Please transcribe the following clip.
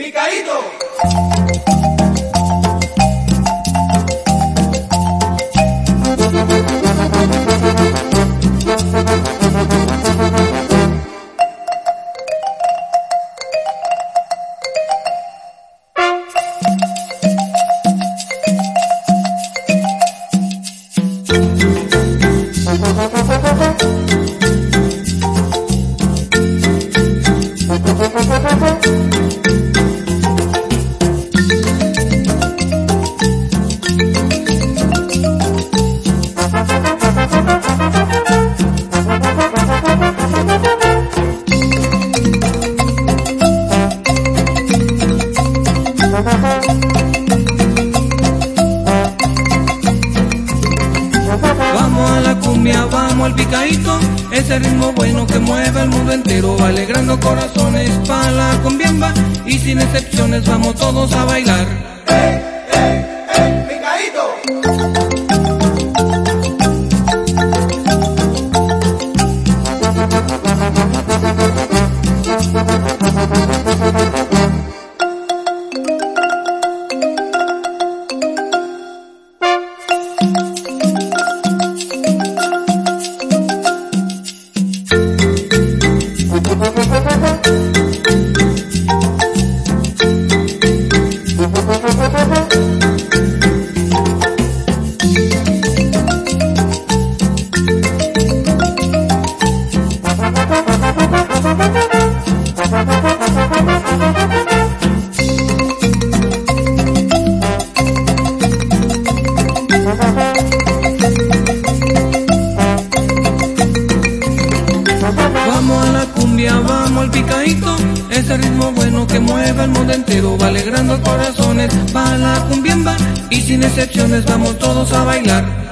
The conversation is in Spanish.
Picadito. Vamos a la cumbia, vamos al picadito, ese ritmo bueno que mueve el mundo entero, va alegrando corazones para la cumbiamba y sin excepciones vamos todos a bailar. ¡Hey, hey, hey, picadito! Vamos a la cumbia, vamos al picadito, ese ritmo bueno que mueve el mundo entero, va alegrando corazones para la cumbiamba y sin excepciones vamos todos a bailar.